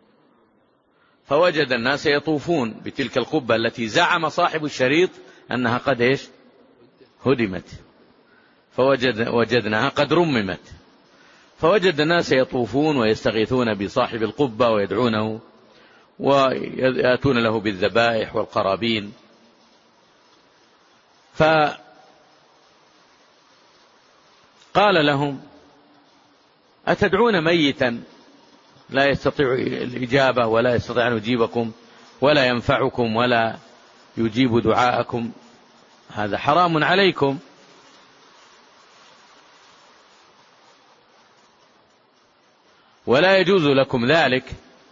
Speaker 1: فوجد الناس يطوفون بتلك القبة التي زعم صاحب الشريط أنها قد إيش هدمت، فوجد وجدناها قد رممت. فوجد الناس يطوفون ويستغيثون بصاحب القبة ويدعونه ويأتون له بالذبائح والقرابين. فقال لهم: أتدعون ميتا لا يستطيع الإجابة ولا يستطيع أن يجيبكم ولا ينفعكم ولا يجيب دعاءكم؟ هذا حرام عليكم. ولا يجوز لكم ذلك،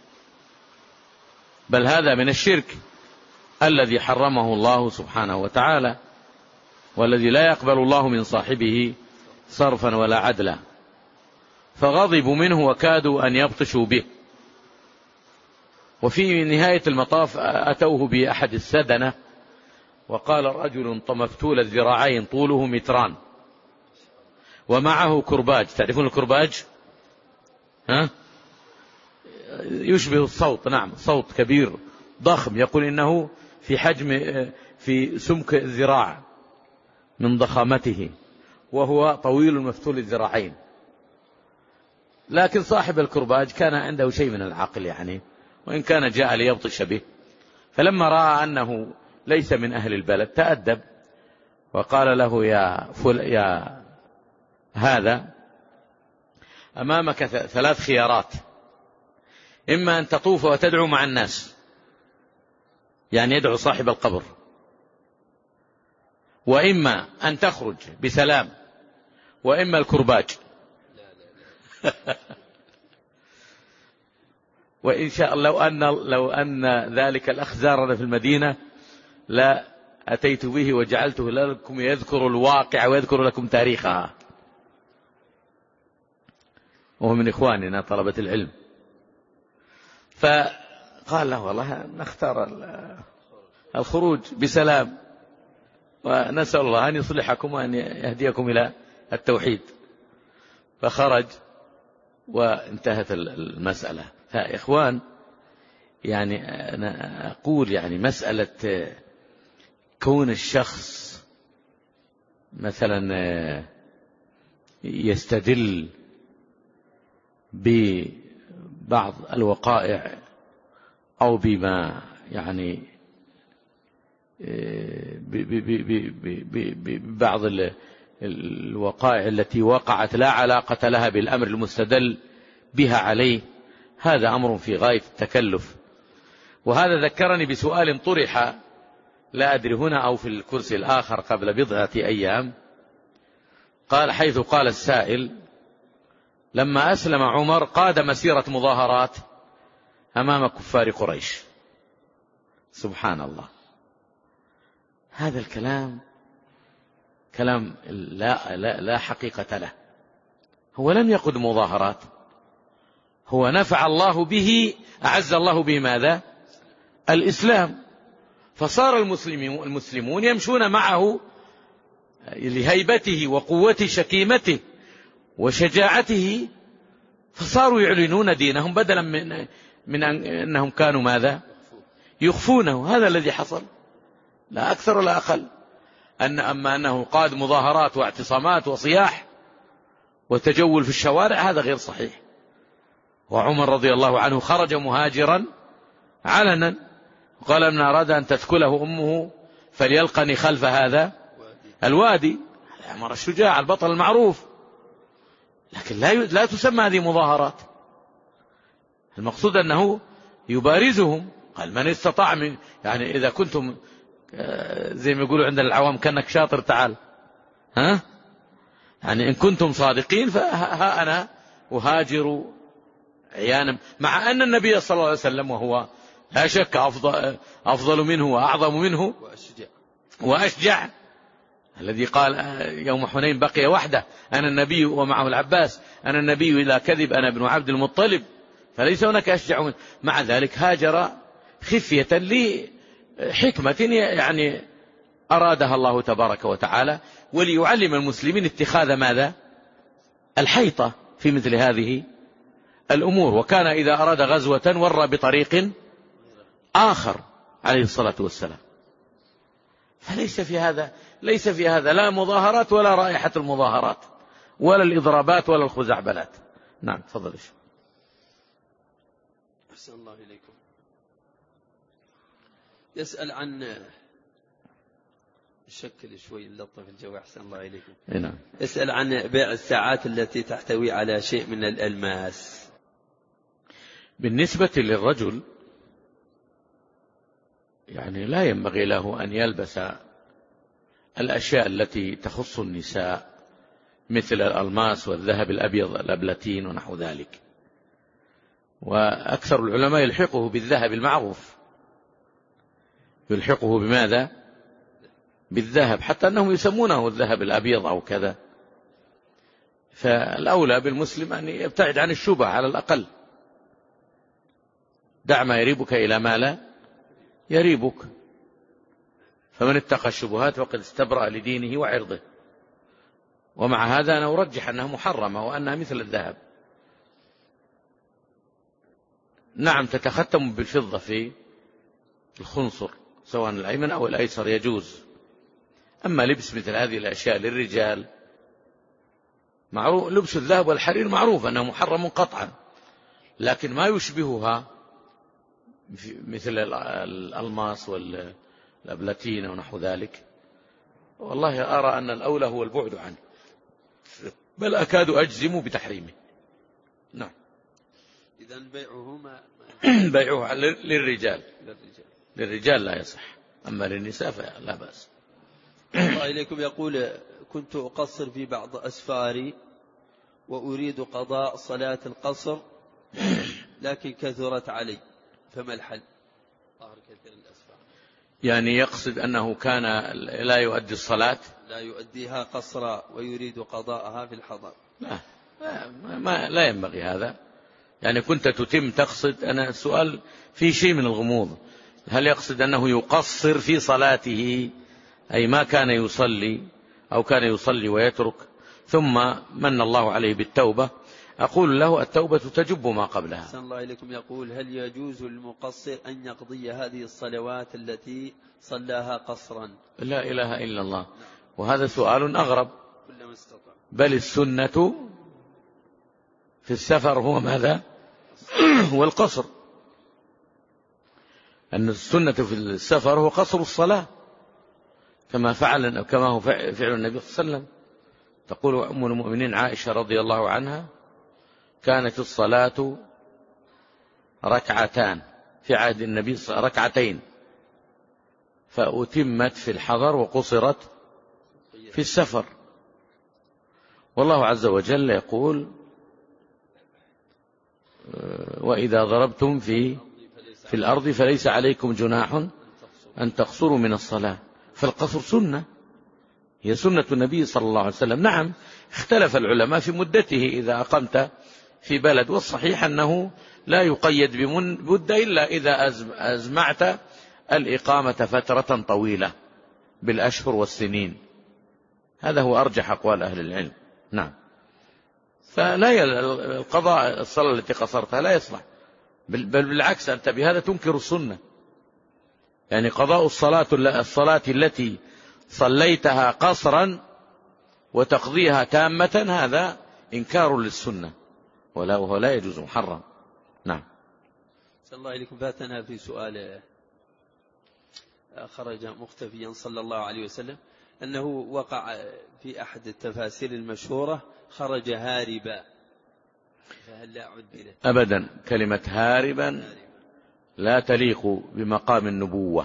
Speaker 1: بل هذا من الشرك الذي حرمه الله سبحانه وتعالى، والذي لا يقبل الله من صاحبه صرفا ولا عدلا. فغضبوا منه وكادوا أن يبطشوا به. وفي نهاية المطاف أتوه بأحد السدنة، وقال رجل مفتول الذراعين طوله متران ومعه كرباج. تعرفون الكرباج؟ ها؟ يشبه الصوت. نعم، صوت كبير ضخم، يقول إنه في حجم في سمك الذراع من ضخامته، وهو طويل مفتول الذراعين. لكن صاحب الكرباج كان عنده شيء من العقل يعني، وإن كان جاء ليبطش به. فلما رأى أنه ليس من أهل البلد تأدب وقال له: يا, فل يا هذا، أمامك ثلاث خيارات: إما أن تطوف وتدعو مع الناس، يعني يدعو صاحب القبر، وإما أن تخرج بسلام، وإما الكرباج. وإن شاء الله لو أن, لو أن ذلك الأخ زارنا في المدينة لا أتيت به وجعلته لكم يذكر الواقع ويذكر لكم تاريخها، وهو من إخواننا طلبة العلم. فقال له: والله نختار الخروج بسلام، ونسأل الله أن يصلحكم وأن يهديكم إلى التوحيد. فخرج وانتهت المسألة. فإخوان، يعني أنا أقول يعني مسألة كون الشخص مثلا يستدل ببعض الوقائع أو بما يعني ببعض الوقائع التي وقعت لا علاقة لها بالأمر المستدل بها عليه، هذا أمر في غاية التكلف. وهذا ذكرني بسؤال طرح، لا أدري هنا أو في الكرسي الآخر، قبل بضعة أيام، قال حيث قال السائل: لما أسلم عمر قاد مسيرة مظاهرات أمام كفار قريش، سبحان الله. هذا الكلام كلام لا, لا, لا حقيقة له. هو لم يقد مظاهرات، هو نفع الله به، أعز الله به ماذا؟ الإسلام. فصار المسلمون, المسلمون يمشون معه لهيبته وقوة شكيمته وشجاعته، فصاروا يعلنون دينهم بدلا من, من أنهم كانوا ماذا؟ يخفونه. هذا الذي حصل، لا أكثر ولا أقل. أن أما أنه قاد مظاهرات واعتصامات وصياح وتجول في الشوارع، هذا غير صحيح. وعمر رضي الله عنه خرج مهاجرا علنا وقال: من أراد أن تثكله أمه فليلقني خلف هذا الوادي. عمر الشجاع البطل المعروف، لكن لا لا تسمى هذه مظاهرات. المقصود أنه يبارزهم. قال: من استطاع من، يعني إذا كنتم زي ما يقولوا عند العوام كأنك شاطر تعال، ها، يعني إن كنتم صادقين فها أنا أهاجر عيانا، مع أن النبي صلى الله عليه وسلم وهو لا شك أفضل, أفضل منه وأعظم منه وأشجع, وأشجع الذي قال يوم حنين بقي وحده أنا النبي ومعه العباس، أنا النبي إذا كذب أنا ابن عبد المطلب، فليس هناك أشجع منه. مع ذلك هاجر خفية لحكمة يعني أرادها الله تبارك وتعالى، وليعلم المسلمين اتخاذ ماذا؟ الحيطة في مثل هذه الأمور. وكان إذا أراد غزوة ورى بطريق آخر عليه الصلاة والسلام. فليس في هذا ليس في هذا لا مظاهرات ولا رائحة المظاهرات ولا الإضرابات ولا الخزعبلات. نعم تفضل.
Speaker 2: أحسن الله إليكم. يسأل عن الشكل شوي اللطف في الجو. أحسن الله إليكم.
Speaker 1: نعم.
Speaker 2: يسأل عن بيع الساعات التي تحتوي على شيء من الألماس.
Speaker 1: بالنسبة للرجل يعني لا ينبغي له أن يلبس الأشياء التي تخص النساء مثل الألماس والذهب الأبيض الأبلتين ونحو ذلك. وأكثر العلماء يلحقه بالذهب المعروف، يلحقه بماذا؟ بالذهب، حتى أنهم يسمونه الذهب الأبيض أو كذا. فالأولى بالمسلم أن يبتعد عن الشبهة على الأقل. دع ما يريبك إلى ما لا يريبك، فمن اتقى الشبهات وقد استبرأ لدينه وعرضه. ومع هذا أنا أرجح أنها محرمة وأنها مثل الذهب. نعم تتختم بالفضة في الخنصر سواء الأيمن أو الأيسر يجوز. أما لبس مثل هذه الأشياء للرجال معروف، لبس الذهب والحرير معروف أنه محرم قطعا، لكن ما يشبهها مثل الألماس والأبلتين ونحو ذلك، والله أرى أن الأولى هو البعد عنه، بل أكاد أجزم بتحريمه. نعم.
Speaker 2: إذن بيعهما
Speaker 1: بيعه للرجال للرجال لا يصح، أما للنساء فلا بأس.
Speaker 2: الله إليكم. يقول: كنت أقصر في بعض أسفاري وأريد قضاء صلاة القصر لكن كثرت علي، فما الحل؟ ظهر كثير الأسفار.
Speaker 1: يعني يقصد أنه كان لا يؤدي الصلاة،
Speaker 2: لا يؤديها قصرا ويريد قضاءها في الحضر.
Speaker 1: لا لا, ما لا ينبغي هذا. يعني كنت تتم تقصد، أنا السؤال في شيء من الغموض، هل يقصد أنه يقصر في صلاته أي ما كان يصلي أو كان يصلي ويترك ثم من الله عليه بالتوبة؟ أقول له التوبة تجب ما قبلها.
Speaker 2: أحسن الله إليكم. يقول: هل يجوز للمقصر أن يقضي هذه الصلوات التي صلاها قصرا؟
Speaker 1: لا إله إلا الله. وهذا سؤال أغرب. بل السنة في السفر هو ماذا؟ هو القصر. أن السنة في السفر هو قصر الصلاة كما فعل كما هو فعل النبي صلى الله عليه وسلم. تقول أم المؤمنين عائشة رضي الله عنها: كانت الصلاة ركعتان في عهد النبي ركعتين فأتمت في الحضر وقصرت في السفر. والله عز وجل يقول: وإذا ضربتم في في الأرض فليس عليكم جناح أن تقصروا من الصلاة، فالقصر سنة، هي سنة النبي صلى الله عليه وسلم. نعم اختلف العلماء في مدته إذا أقمت في بلد، والصحيح أنه لا يقيد بمدة إلا إذا أزمعت الإقامة فترة طويلة بالأشهر والسنين، هذا هو أرجح أقوال أهل العلم. نعم، فلا القضاء الصلاة التي قصرتها لا يصلح، بل بالعكس أنت بهذا تنكر السنة. يعني قضاء الصلاة الصلاة التي صليتها قصرا وتقضيها تامة هذا إنكار للسنة، ولا وهو لا يجوز، محرم. نعم.
Speaker 2: صلى الله عليكم. فاتنا في سؤال خرج مختفيا صلى الله عليه وسلم أنه وقع في أحد التفاسير المشهورة خرج هاربا، فهل لا عدلت؟
Speaker 1: أبدا، كلمة هاربا لا تليق بمقام النبوة.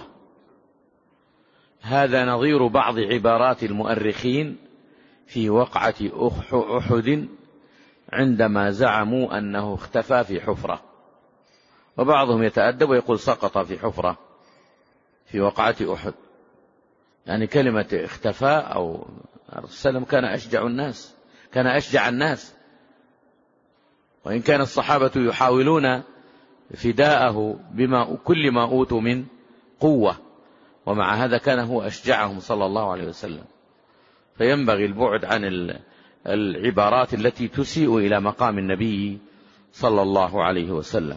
Speaker 1: هذا نظير بعض عبارات المؤرخين في وقعة أحد عندما زعموا أنه اختفى في حفرة، وبعضهم يتأدب ويقول سقط في حفرة في وقعة أحد. يعني كلمة اختفى أو السلام كان أشجع الناس، كان أشجع الناس، وإن كان الصحابة يحاولون فداءه بما كل ما أوتوا من قوة، ومع هذا كان هو أشجعهم صلى الله عليه وسلم. فينبغي البعد عن العبارات التي تسيء إلى مقام النبي صلى الله عليه وسلم.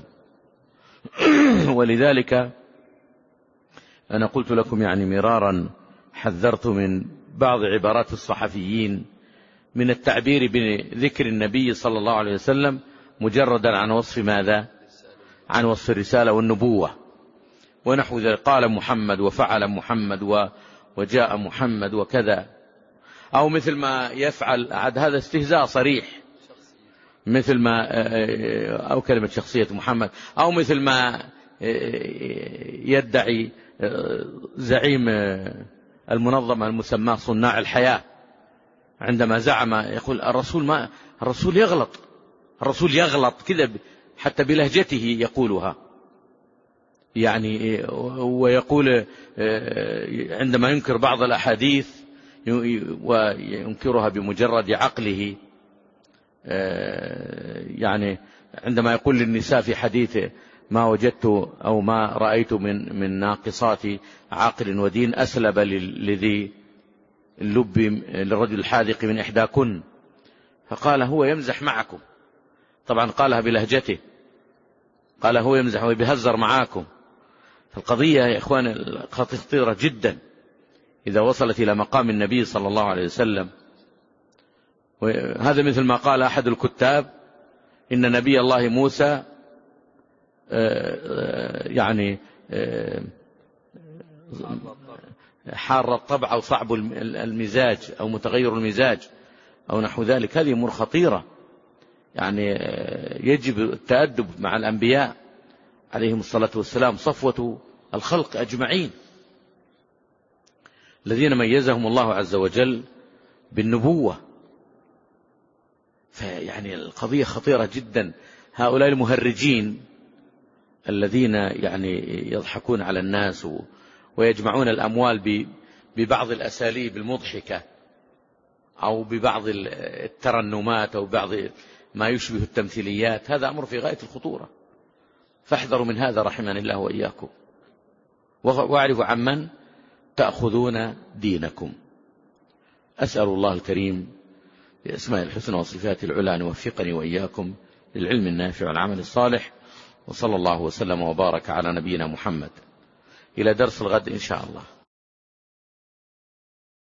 Speaker 1: ولذلك أنا قلت لكم يعني مرارا، حذرت من بعض عبارات الصحفيين من التعبير بذكر النبي صلى الله عليه وسلم مجردا عن وصف ماذا؟ عن وصف الرسالة والنبوة ونحو ذلك، قال محمد وفعل محمد وجاء محمد وكذا، أو مثل ما يفعل عاد هذا استهزاء صريح، مثل ما أو كلمة شخصية محمد، أو مثل ما يدعي زعيم المنظمة المسمى صناع الحياة عندما زعم يقول الرسول ما الرسول يغلط، الرسول يغلط كذا حتى بلهجته يقولها، يعني ويقول عندما ينكر بعض الأحاديث وينكرها بمجرد عقله، يعني عندما يقول للنساء في حديث ما وجدت أو ما رأيت من من ناقصات عقل ودين أسلب لذي اللب للرجل الحاذق من إحداكن، فقال هو يمزح معكم، طبعا قالها بلهجته، قال هو يمزح ويبهزر معاكم. فالقضية يا إخوان خطيرة جدا إذا وصلت إلى مقام النبي صلى الله عليه وسلم. وهذا مثل ما قال أحد الكتاب إن نبي الله موسى يعني حار الطبع أو صعب المزاج أو متغير المزاج أو نحو ذلك. هذه أمور خطيرة، يعني يجب التأدب مع الأنبياء عليهم الصلاة والسلام، صفوة الخلق أجمعين الذين ميزهم الله عز وجل بالنبوة. فيعني القضية خطيرة جدا. هؤلاء المهرجين الذين يعني يضحكون على الناس ويجمعون الأموال ببعض الأساليب المضحكة أو ببعض الترنمات أو بعض ما يشبه التمثيليات، هذا أمر في غاية الخطورة، فاحذروا من هذا رحمني الله وإياكم، واعرفوا عمن تأخذون دينكم. أسأل الله الكريم بأسماء الحسنى وصفاته العلى أن يوفقني وإياكم للعلم النافع والعمل الصالح، وصلى الله وسلم وبارك على نبينا محمد. إلى درس الغد إن شاء الله.